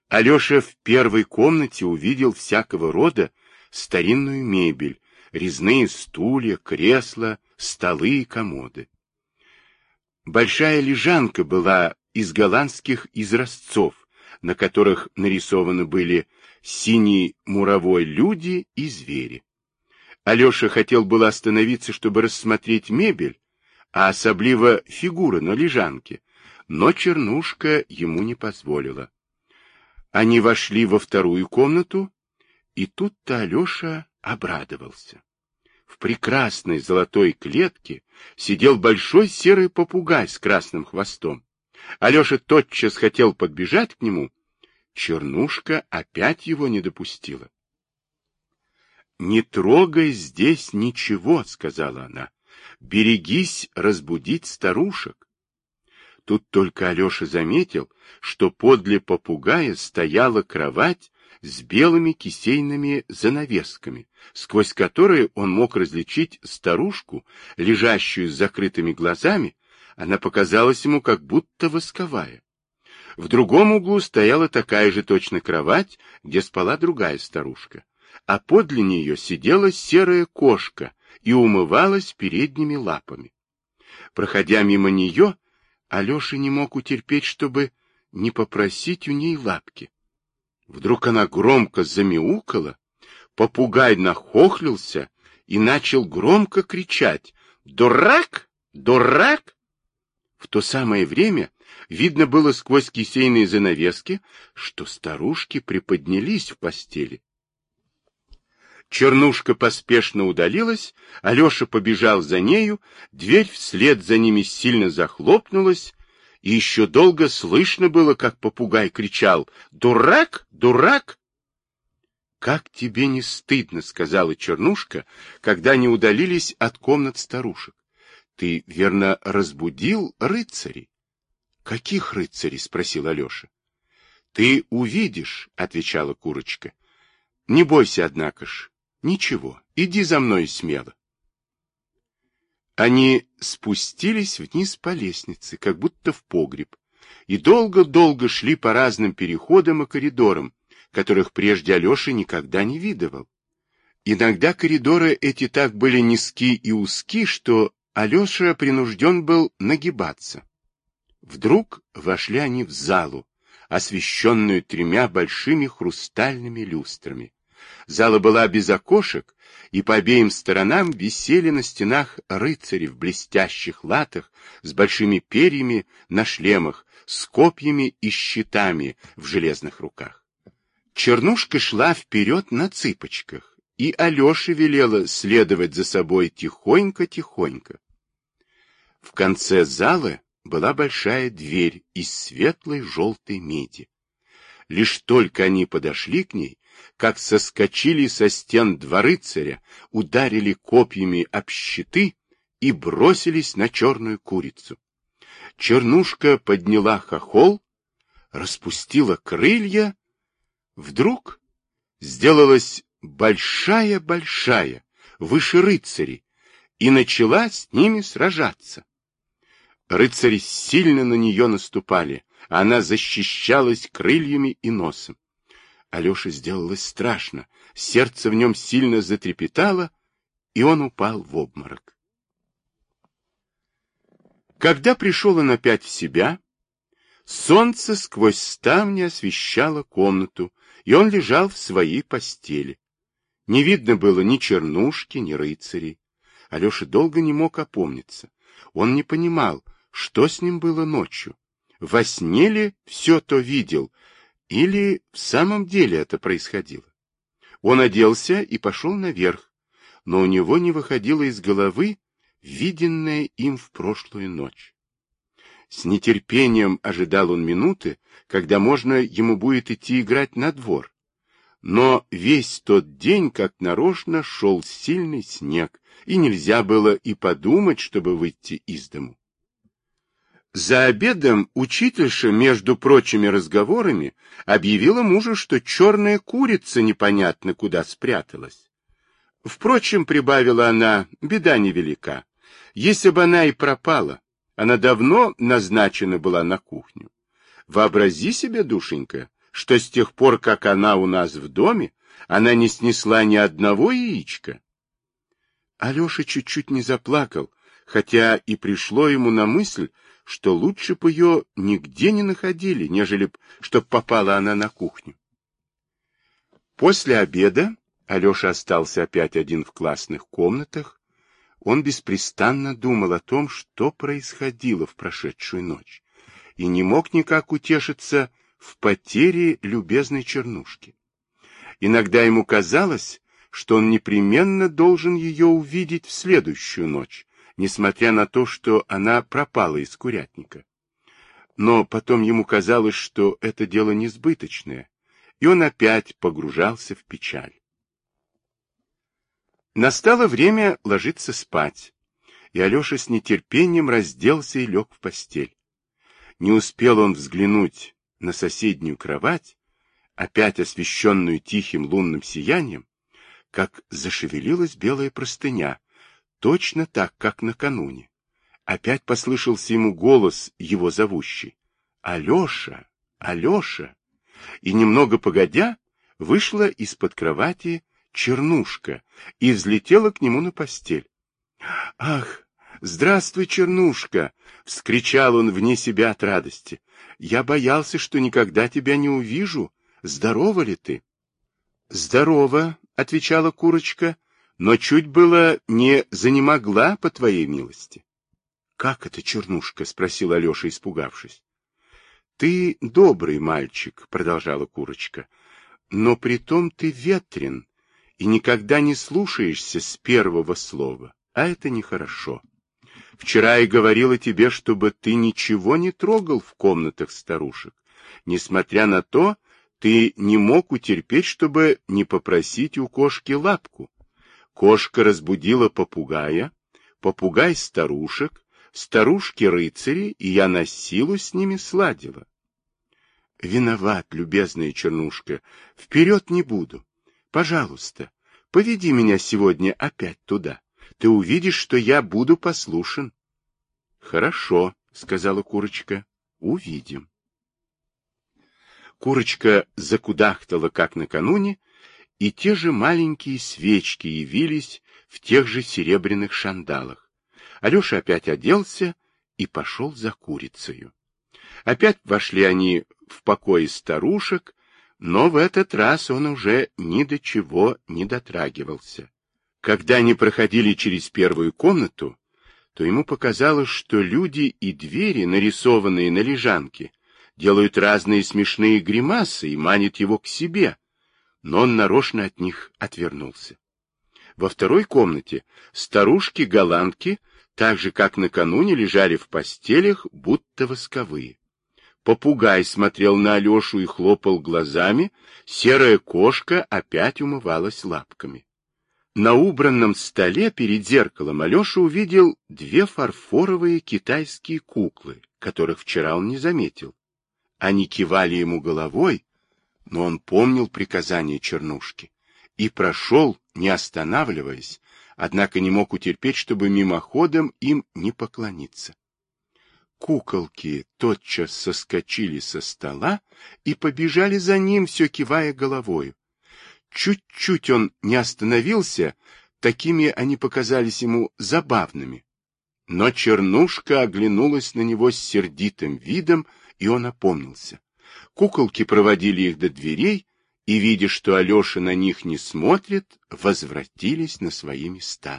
Алеша в первой комнате увидел всякого рода старинную мебель, резные стулья, кресла, столы и комоды. Большая лежанка была из голландских изразцов, на которых нарисованы были синий муровой люди и звери. Алеша хотел было остановиться, чтобы рассмотреть мебель, а особливо фигуры на лежанке, но Чернушка ему не позволила. Они вошли во вторую комнату, и тут-то Алеша обрадовался. В прекрасной золотой клетке сидел большой серый попугай с красным хвостом. Алеша тотчас хотел подбежать к нему. Чернушка опять его не допустила. — Не трогай здесь ничего, — сказала она. — Берегись разбудить старушек. Тут только Алеша заметил, что подле попугая стояла кровать с белыми кисейными занавесками, сквозь которые он мог различить старушку, лежащую с закрытыми глазами. Она показалась ему как будто восковая. В другом углу стояла такая же точно кровать, где спала другая старушка, а подле нее сидела серая кошка и умывалась передними лапами. Проходя мимо нее, Алеша не мог утерпеть, чтобы не попросить у ней лапки. Вдруг она громко замяукала, попугай нахохлился и начал громко кричать: «Дурак! Дурак!» В то самое время видно было сквозь кисейные занавески, что старушки приподнялись в постели. Чернушка поспешно удалилась, Алеша побежал за нею, дверь вслед за ними сильно захлопнулась, и еще долго слышно было, как попугай кричал: «Дурак! Дурак!» «Как тебе не стыдно, — сказала Чернушка, когда они удалились от комнат старушек. Ты, верно, разбудил рыцарей?» «Каких рыцарей?» — спросил Алеша. «Ты увидишь, — отвечала курочка. — Не бойся, однако ж. Ничего, иди за мной смело». Они спустились вниз по лестнице, как будто в погреб, и долго-долго шли по разным переходам и коридорам, которых прежде Алеша никогда не видывал. Иногда коридоры эти так были низки и узки, что Алеша принужден был нагибаться. Вдруг вошли они в залу, освещенную 3 большими хрустальными люстрами. Зала была без окошек, и по обеим сторонам висели на стенах рыцари в блестящих латах, с большими перьями на шлемах, с копьями и щитами в железных руках. Чернушка шла вперед на цыпочках, и Алёше велела следовать за собой тихонько-тихонько. В конце зала была большая дверь из светлой желтой меди. Лишь только они подошли к ней, как соскочили со стен 2 рыцаря, ударили копьями об щиты и бросились на черную курицу. Чернушка подняла хохол, распустила крылья, вдруг сделалась большая-большая, выше рыцарей, и начала с ними сражаться. Рыцари сильно на нее наступали, а она защищалась крыльями и носом. Алёше сделалось страшно, сердце в нем сильно затрепетало, и он упал в обморок. Когда пришел он опять в себя, солнце сквозь ставни освещало комнату, и он лежал в своей постели. Не видно было ни Чернушки, ни рыцарей. Алеша долго не мог опомниться. Он не понимал, что с ним было ночью. Во сне ли все то видел, или в самом деле это происходило? Он оделся и пошел наверх, но у него не выходило из головы виденное им в прошлую ночь. С нетерпением ожидал он минуты, когда можно ему будет идти играть на двор. Но весь тот день, как нарочно, шел сильный снег, и нельзя было и подумать, чтобы выйти из дому. За обедом учительша, между прочими разговорами, объявила мужу, что черная курица непонятно куда спряталась. Впрочем, прибавила она, беда невелика. Если бы она и пропала, она давно назначена была на кухню. Вообрази себе, душенька, что с тех пор, как она у нас в доме, она не снесла ни одного яичка? Алеша чуть-чуть не заплакал, хотя и пришло ему на мысль, что лучше бы ее нигде не находили, нежели чтоб попала она на кухню. После обеда Алеша остался опять один в классных комнатах. Он беспрестанно думал о том, что происходило в прошедшую ночь, и не мог никак утешиться в потере любезной Чернушки. Иногда ему казалось, что он непременно должен ее увидеть в следующую ночь, несмотря на то, что она пропала из курятника. Но потом ему казалось, что это дело несбыточное, и он опять погружался в печаль. Настало время ложиться спать, и Алеша с нетерпением разделся и лег в постель. Не успел он взглянуть на соседнюю кровать, опять освещенную тихим лунным сиянием, как зашевелилась белая простыня, точно так, как накануне. Опять послышался ему голос его зовущий: «Алеша! Алеша!» И немного погодя вышла из-под кровати Чернушка и взлетела к нему на постель. «Ах, здравствуй, Чернушка!» — вскричал он вне себя от радости. «Я боялся, что никогда тебя не увижу. Здорова ли ты?» «Здорово», — отвечала курочка, — «но чуть было не занемогла, по твоей милости». «Как это, Чернушка?» — спросил Алеша, испугавшись. «Ты добрый мальчик», — продолжала курочка, — «но притом ты ветрен и никогда не слушаешься с первого слова, а это нехорошо. Вчера я говорила тебе, чтобы ты ничего не трогал в комнатах старушек. Несмотря на то, ты не мог утерпеть, чтобы не попросить у кошки лапку. Кошка разбудила попугая, попугай старушек, старушки рыцари, и я на силу с ними сладила». «Виноват, любезная Чернушка, вперед не буду. Пожалуйста, поведи меня сегодня опять туда. Ты увидишь, что я буду послушен». «Хорошо», — сказала курочка, — «увидим». Курочка закудахтала, как накануне, и те же маленькие свечки явились в тех же серебряных шандалах. Алеша опять оделся и пошел за курицею. Опять вошли они в покои старушек, но в этот раз он уже ни до чего не дотрагивался. Когда они проходили через первую комнату, то ему показалось, что люди и двери, нарисованные на лежанке, делают разные смешные гримасы и манят его к себе, но он нарочно от них отвернулся. Во второй комнате старушки-голландки, так же, как накануне, лежали в постелях, будто восковые. Попугай смотрел на Алешу и хлопал глазами, серая кошка опять умывалась лапками. На убранном столе перед зеркалом Алеша увидел две фарфоровые китайские куклы, которых вчера он не заметил. Они кивали ему головой, но он помнил приказание Чернушки и прошел, не останавливаясь, однако не мог утерпеть, чтобы мимоходом им не поклониться. Куколки тотчас соскочили со стола и побежали за ним, все кивая головою. Чуть-чуть он не остановился, такими они показались ему забавными. Но Чернушка оглянулась на него с сердитым видом, и он опомнился. Куколки проводили их до дверей, и, видя, что Алеша на них не смотрит, возвратились на свои места.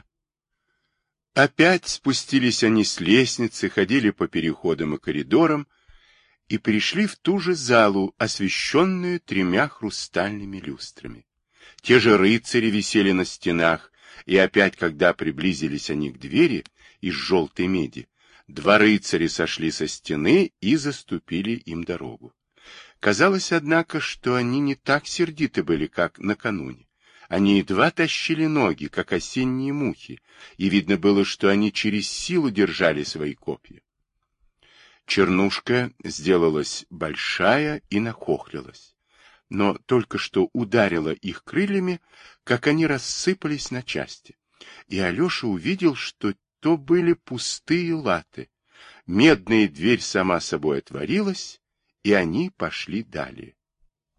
Опять спустились они с лестницы, ходили по переходам и коридорам и пришли в ту же залу, освещенную тремя хрустальными люстрами. Те же рыцари висели на стенах, и опять, когда приблизились они к двери из желтой меди, два рыцаря сошли со стены и заступили им дорогу. Казалось, однако, что они не так сердиты были, как накануне. Они едва тащили ноги, как осенние мухи, и видно было, что они через силу держали свои копья. Чернушка сделалась большая и нахохлилась, но только что ударила их крыльями, как они рассыпались на части. И Алеша увидел, что то были пустые латы. Медная дверь сама собой отворилась, и они пошли далее.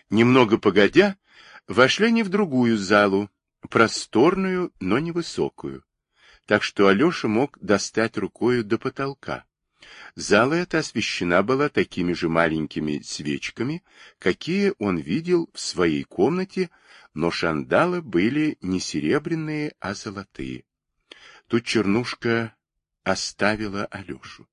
Немного погодя, вошли они в другую залу, просторную, но невысокую, так что Алеша мог достать рукою до потолка. Зала эта освещена была такими же маленькими свечками, какие он видел в своей комнате, но шандалы были не серебряные, а золотые. Тут Чернушка оставила Алешу.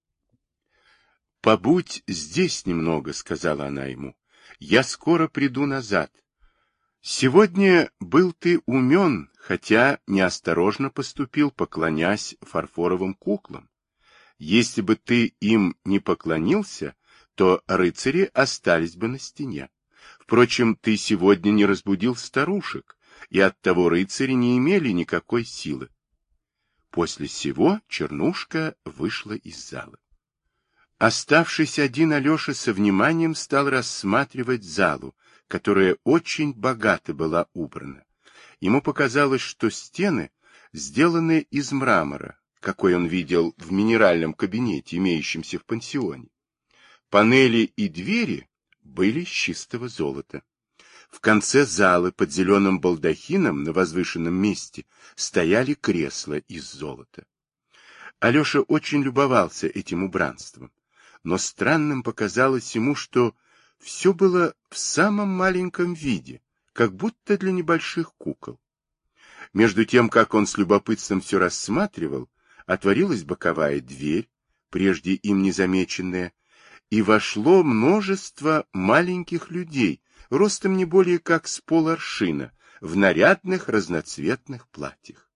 «Побудь здесь немного», — сказала она ему. «Я скоро приду назад. Сегодня был ты умен, хотя неосторожно поступил, поклонясь фарфоровым куклам. Если бы ты им не поклонился, то рыцари остались бы на стене. Впрочем, ты сегодня не разбудил старушек, и оттого рыцари не имели никакой силы». После сего Чернушка вышла из зала. Оставшись один, Алеша со вниманием стал рассматривать залу, которая очень богато была убрана. Ему показалось, что стены сделаны из мрамора, какой он видел в минеральном кабинете, имеющемся в пансионе. Панели и двери были из чистого золота. В конце залы под зеленым балдахином на возвышенном месте стояли кресла из золота. Алеша очень любовался этим убранством, но странным показалось ему, что все было в самом маленьком виде, как будто для небольших кукол. Между тем, как он с любопытством все рассматривал, отворилась боковая дверь, прежде им незамеченная, и вошло множество маленьких людей, ростом не более как с поларшина, в нарядных разноцветных платьях.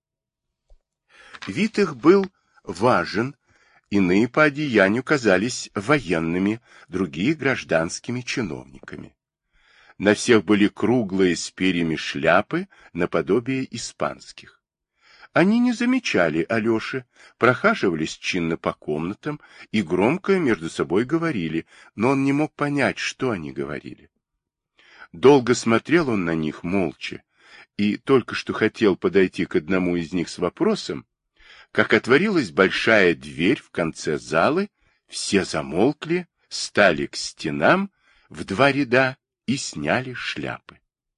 Вид их был важен, иные по одеянию казались военными, другие гражданскими чиновниками. На всех были круглые с перьями шляпы, наподобие испанских. Они не замечали Алеши, прохаживались чинно по комнатам и громко между собой говорили, но он не мог понять, что они говорили. Долго смотрел он на них молча, и только что хотел подойти к одному из них с вопросом, как отворилась большая дверь в конце залы, все замолкли, стали к стенам в два ряда и сняли шляпы.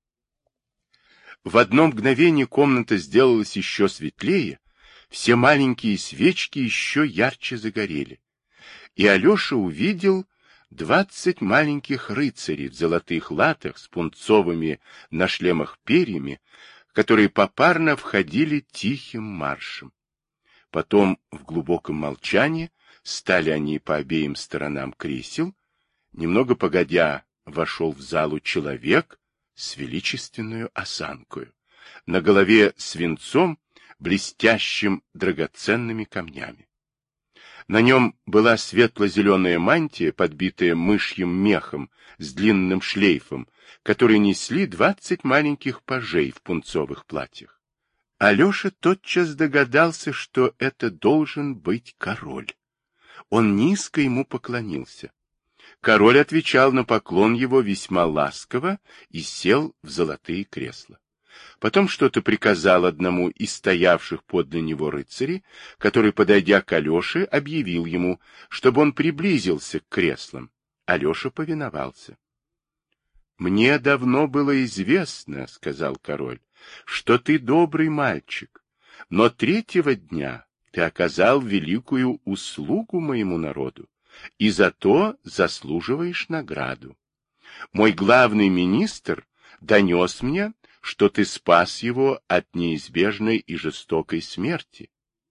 В одно мгновение комната сделалась еще светлее, все маленькие свечки еще ярче загорели, и Алеша увидел 20 маленьких рыцарей в золотых латах с пунцовыми на шлемах перьями, которые попарно входили тихим маршем. Потом в глубоком молчании стали они по обеим сторонам кресел. Немного погодя вошел в залу человек с величественную осанкою, на голове свинцом, блестящим драгоценными камнями. На нем была светло-зеленая мантия, подбитая мышьим мехом с длинным шлейфом, который несли 20 маленьких пажей в пунцовых платьях. Алеша тотчас догадался, что это должен быть король. Он низко ему поклонился. Король отвечал на поклон его весьма ласково и сел в золотые кресла. Потом что-то приказал одному из стоявших подле него рыцарей, который, подойдя к Алёше, объявил ему, чтобы он приблизился к креслам. Алёша повиновался. — Мне давно было известно, — сказал король, — что ты добрый мальчик, но третьего дня ты оказал великую услугу моему народу, и за то заслуживаешь награду. Мой главный министр донес мне, что ты спас его от неизбежной и жестокой смерти.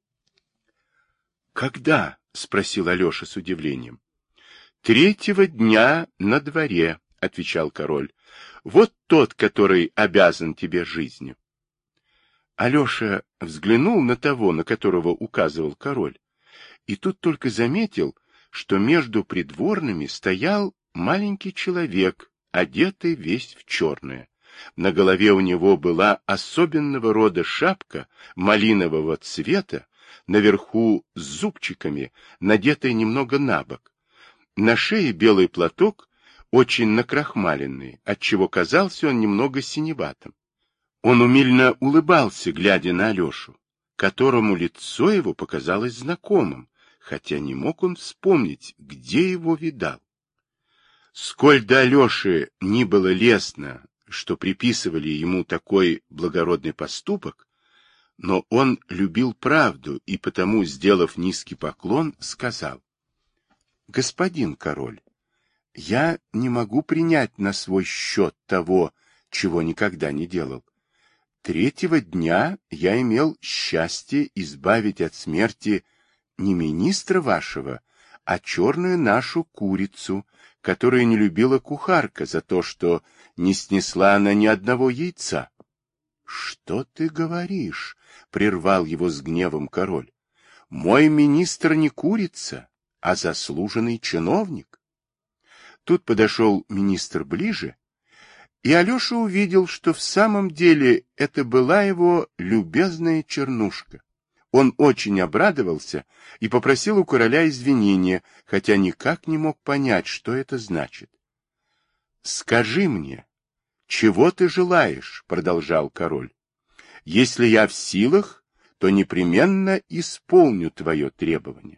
— Когда? — спросил Алеша с удивлением. — Третьего дня на дворе, — отвечал король. — Вот тот, который обязан тебе жизнью. Алеша взглянул на того, на которого указывал король, и тут только заметил, что между придворными стоял маленький человек, одетый весь в черное. На голове у него была особенного рода шапка малинового цвета, наверху с зубчиками, надетая немного набок. На шее белый платок, очень накрахмаленный, отчего казался он немного синеватым. Он умильно улыбался, глядя на Алешу, которому лицо его показалось знакомым, хотя не мог он вспомнить, где его видал. Сколь до Алеши ни было лестно, что приписывали ему такой благородный поступок, но он любил правду и потому, сделав низкий поклон, сказал: «Господин король, я не могу принять на свой счет того, чего никогда не делал. Третьего дня я имел счастье избавить от смерти не министра вашего, а черную нашу курицу, которую не любила кухарка за то, что не снесла она ни одного яйца». «Что ты говоришь?» — прервал его с гневом король. «Мой министр не курица, а заслуженный чиновник». Тут подошел министр ближе, и Алеша увидел, что в самом деле это была его любезная чернушка. Он очень обрадовался и попросил у короля извинения, хотя никак не мог понять, что это значит. «Скажи мне, чего ты желаешь?» — продолжал король. «Если я в силах, то непременно исполню твое требование».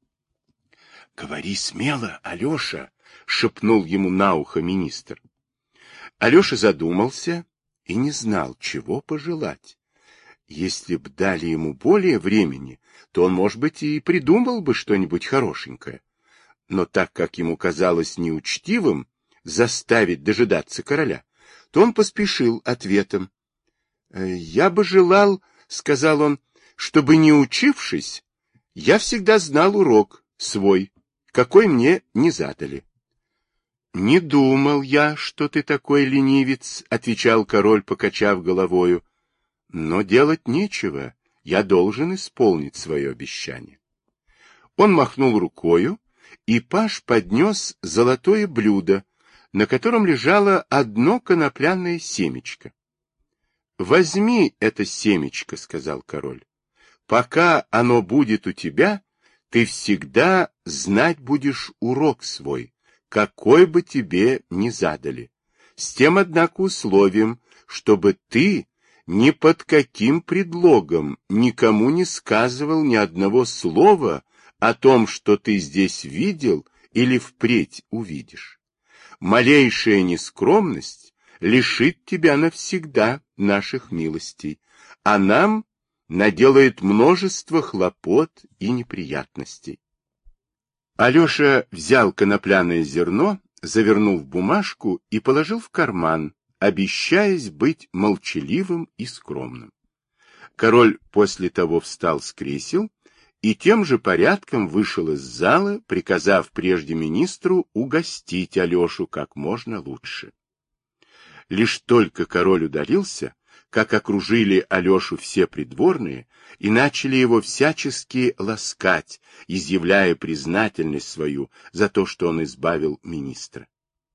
«Говори смело, Алеша!» — шепнул ему на ухо министр. Алеша задумался и не знал, чего пожелать. Если б дали ему более времени, то он, может быть, и придумал бы что-нибудь хорошенькое. Но так как ему казалось неучтивым заставить дожидаться короля, то он поспешил ответом. «Я бы желал, — сказал он, — чтобы, не учившись, я всегда знал урок свой, какой мне не задали». «Не думал я, что ты такой ленивец, — отвечал король, покачав головою. — Но делать нечего, я должен исполнить свое обещание». Он махнул рукою, и паж поднес золотое блюдо, на котором лежало одно конопляное семечко. «Возьми это семечко, — сказал король. — Пока оно будет у тебя, ты всегда знать будешь урок свой, какой бы тебе ни задали, с тем, однако, условием, чтобы ты ни под каким предлогом никому не сказывал ни одного слова о том, что ты здесь видел или впредь увидишь. Малейшая нескромность лишит тебя навсегда наших милостей, а нам наделает множество хлопот и неприятностей. Алеша взял конопляное зерно, завернул в бумажку и положил в карман, обещаясь быть молчаливым и скромным. Король после того встал с кресел и тем же порядком вышел из зала, приказав прежде министру угостить Алешу как можно лучше. Лишь только король удалился, как окружили Алешу все придворные и начали его всячески ласкать, изъявляя признательность свою за то, что он избавил министра.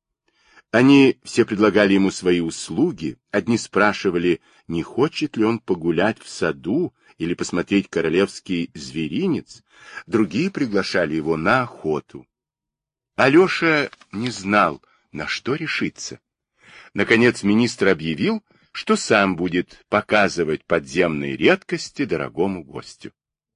Они все предлагали ему свои услуги, одни спрашивали, не хочет ли он погулять в саду или посмотреть королевский зверинец, другие приглашали его на охоту. Алеша не знал, на что решиться. Наконец министр объявил, что сам будет показывать подземные редкости дорогому гостю.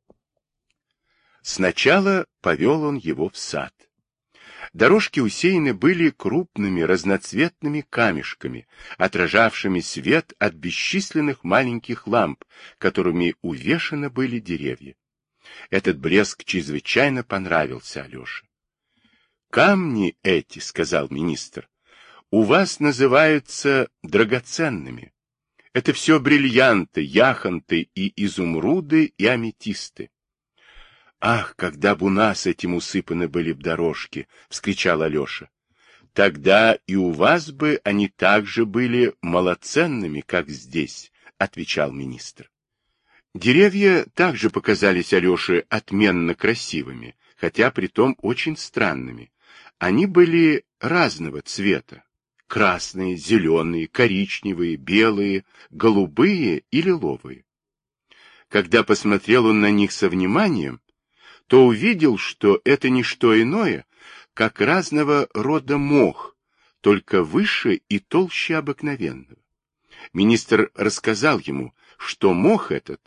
Сначала повел он его в сад. Дорожки усеяны были крупными разноцветными камешками, отражавшими свет от бесчисленных маленьких ламп, которыми увешаны были деревья. Этот блеск чрезвычайно понравился Алёше. «Камни эти, — сказал министр, — у вас называются драгоценными. Это все бриллианты, яхонты и изумруды и аметисты. «Ах, когда бы у нас этим усыпаны были б дорожки!» — вскричал Алеша. «Тогда и у вас бы они также были малоценными, как здесь», — отвечал министр. Деревья также показались Алёше отменно красивыми, хотя притом очень странными. Они были разного цвета: красные, зеленые, коричневые, белые, голубые и лиловые. Когда посмотрел он на них со вниманием, то увидел, что это не что иное, как разного рода мох, только выше и толще обыкновенного. Министр рассказал ему, что мох этот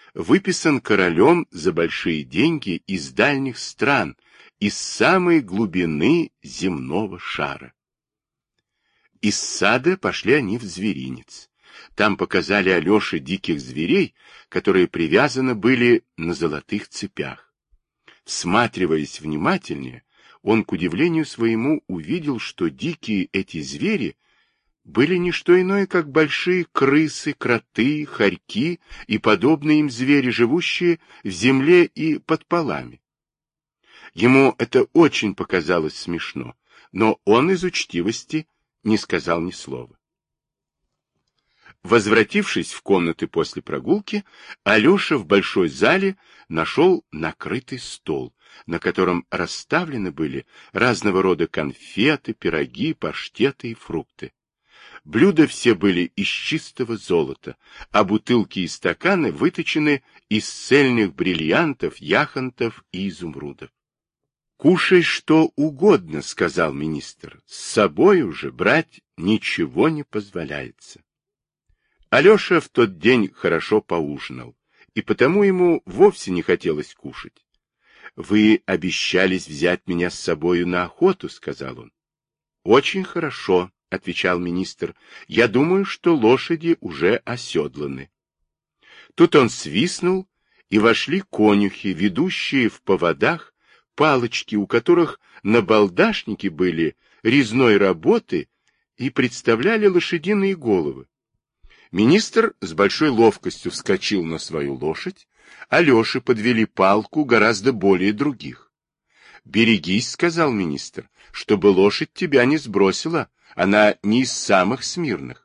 выписан королем за большие деньги из дальних стран, из самой глубины земного шара. Из сада пошли они в зверинец. Там показали Алёше диких зверей, которые привязаны были на золотых цепях. Всматриваясь внимательнее, он, к удивлению своему, увидел, что дикие эти звери были не что иное, как большие крысы, кроты, хорьки и подобные им звери, живущие в земле и под полами. Ему это очень показалось смешно, но он из учтивости не сказал ни слова. Возвратившись в комнаты после прогулки, Алеша в большой зале нашел накрытый стол, на котором расставлены были разного рода конфеты, пироги, паштеты и фрукты. Блюда все были из чистого золота, а бутылки и стаканы выточены из цельных бриллиантов, яхонтов и изумрудов. «Кушай что угодно», — сказал министр, — «с собой уже брать ничего не позволяется». Алеша в тот день хорошо поужинал, и потому ему вовсе не хотелось кушать. «Вы обещались взять меня с собою на охоту», — сказал он. «Очень хорошо», — отвечал министр, — «я думаю, что лошади уже оседланы». Тут он свистнул, и вошли конюхи, ведущие в поводах палочки, у которых набалдашники были резной работы и представляли лошадиные головы. Министр с большой ловкостью вскочил на свою лошадь, Алёше подвели палку гораздо более других. «Берегись», — сказал министр, — «чтобы лошадь тебя не сбросила, она не из самых смирных».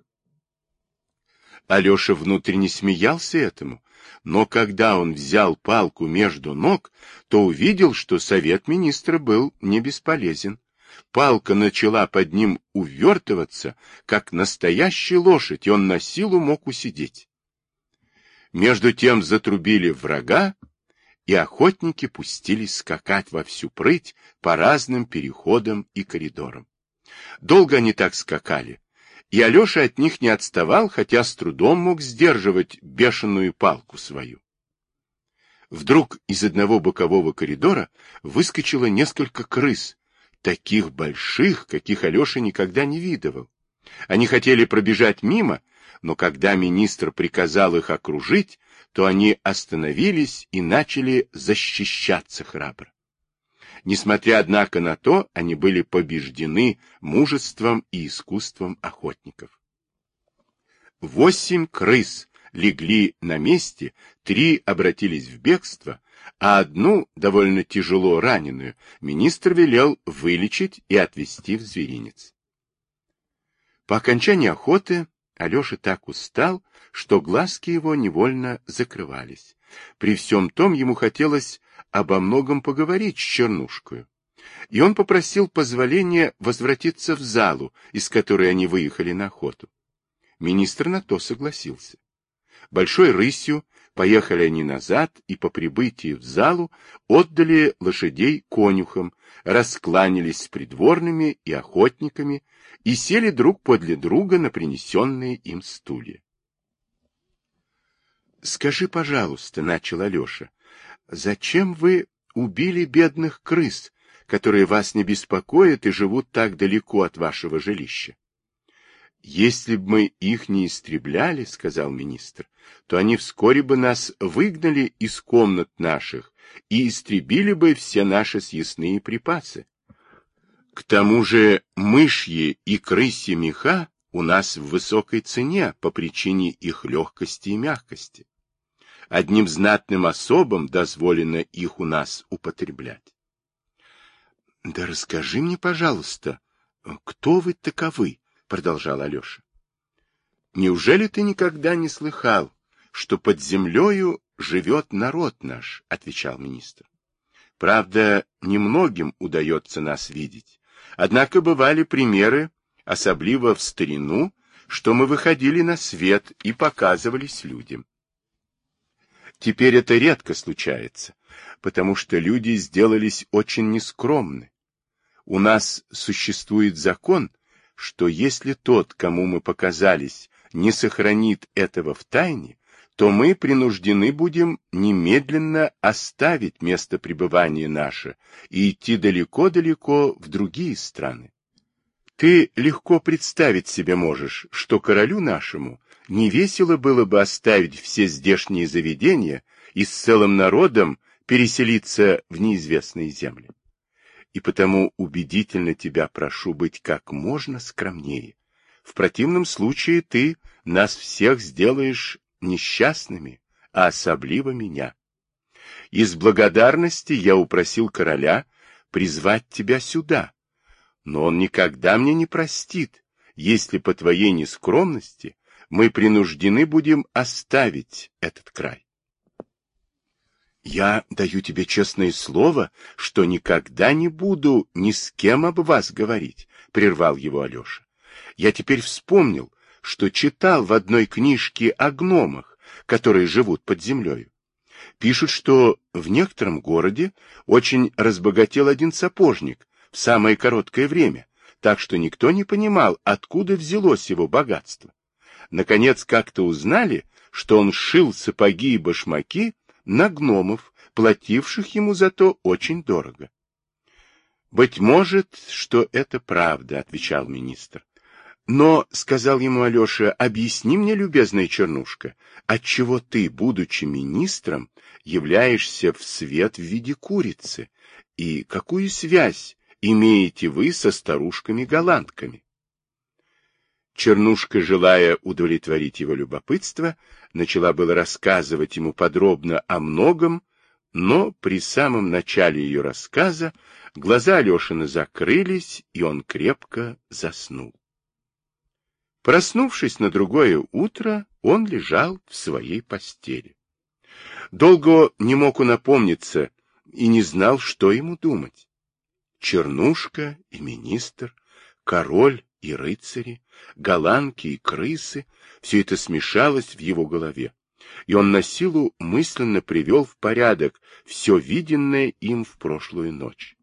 Алёша внутренне смеялся этому, но когда он взял палку между ног, то увидел, что совет министра был не бесполезен. Палка начала под ним увертываться, как настоящая лошадь, и он на силу мог усидеть. Между тем затрубили врага, и охотники пустились скакать во всю прыть по разным переходам и коридорам. Долго они так скакали, и Алеша от них не отставал, хотя с трудом мог сдерживать бешеную палку свою. Вдруг из одного бокового коридора выскочило несколько крыс, таких больших, каких Алеша никогда не видывал. Они хотели пробежать мимо, но когда министр приказал их окружить, то они остановились и начали защищаться храбро. Несмотря, однако, на то, они были побеждены мужеством и искусством охотников. 8 крыс легли на месте, 3 обратились в бегство, а одну, довольно тяжело раненую, министр велел вылечить и отвезти в зверинец. По окончании охоты Алеша так устал, что глазки его невольно закрывались. При всем том ему хотелось обо многом поговорить с Чернушкою, и он попросил позволения возвратиться в залу, из которой они выехали на охоту. Министр на то согласился. Большой рысью поехали они назад и по прибытии в залу отдали лошадей конюхам, раскланялись с придворными и охотниками и сели друг подле друга на принесенные им стулья. «Скажи, пожалуйста, — начал Алеша, — зачем вы убили бедных крыс, которые вас не беспокоят и живут так далеко от вашего жилища?» «Если бы мы их не истребляли, — сказал министр, — то они вскоре бы нас выгнали из комнат наших и истребили бы все наши съестные припасы. К тому же мышьи и крысьи меха у нас в высокой цене по причине их легкости и мягкости. Одним знатным особам дозволено их у нас употреблять». «Да расскажи мне, пожалуйста, кто вы таковы?» — продолжал Алеша. «Неужели ты никогда не слыхал, что под землею живет народ наш?» — отвечал министр. «Правда, немногим удается нас видеть, однако бывали примеры, особливо в старину, что мы выходили на свет и показывались людям. Теперь это редко случается, потому что люди сделались очень нескромны. У нас существует закон, что если тот, кому мы показались, не сохранит этого в тайне, то мы принуждены будем немедленно оставить место пребывания наше и идти далеко-далеко в другие страны. Ты легко представить себе можешь, что королю нашему невесело было бы оставить все здешние заведения и с целым народом переселиться в неизвестные земли. И потому убедительно тебя прошу быть как можно скромнее. В противном случае ты нас всех сделаешь несчастными, а особливо меня. Из благодарности я упросил короля призвать тебя сюда, но он никогда мне не простит, если по твоей нескромности мы принуждены будем оставить этот край. Я даю тебе честное слово, что никогда не буду ни с кем об вас говорить, прервал его Алеша. Я теперь вспомнил, что читал в одной книжке о гномах, которые живут под землей. Пишут, что в некотором городе очень разбогател один сапожник в самое короткое время, так что никто не понимал, откуда взялось его богатство. Наконец, как-то узнали, что он шил сапоги и башмаки на гномов, плативших ему за то очень дорого. «Быть может, что это правда», — отвечал министр. «Но, — сказал ему Алеша, — объясни мне, любезная Чернушка, отчего ты, будучи министром, являешься в свет в виде курицы, и какую связь имеете вы со старушками-голландками?» Чернушка, желая удовлетворить его любопытство, начала было рассказывать ему подробно о многом, но при самом начале ее рассказа глаза Алешины закрылись, и он крепко заснул. Проснувшись на другое утро, он лежал в своей постели. Долго не мог он опомниться и не знал, что ему думать. Чернушка и министр, король и рыцари, голландки и крысы — все это смешалось в его голове, и он на силу мысленно привел в порядок все виденное им в прошлую ночь.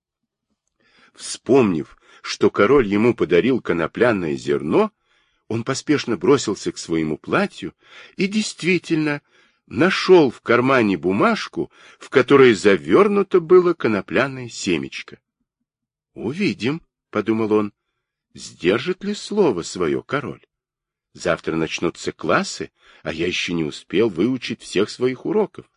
Вспомнив, что король ему подарил конопляное зерно, он поспешно бросился к своему платью и действительно нашел в кармане бумажку, в которой завернуто было конопляное семечко. «Увидим», — подумал он, — «сдержит ли слово свое король? Завтра начнутся классы, а я еще не успел выучить всех своих уроков».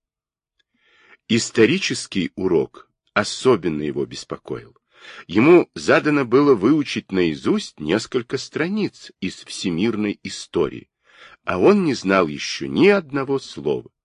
Исторический урок особенно его беспокоил. Ему задано было выучить наизусть несколько страниц из всемирной истории, а он не знал еще ни одного слова.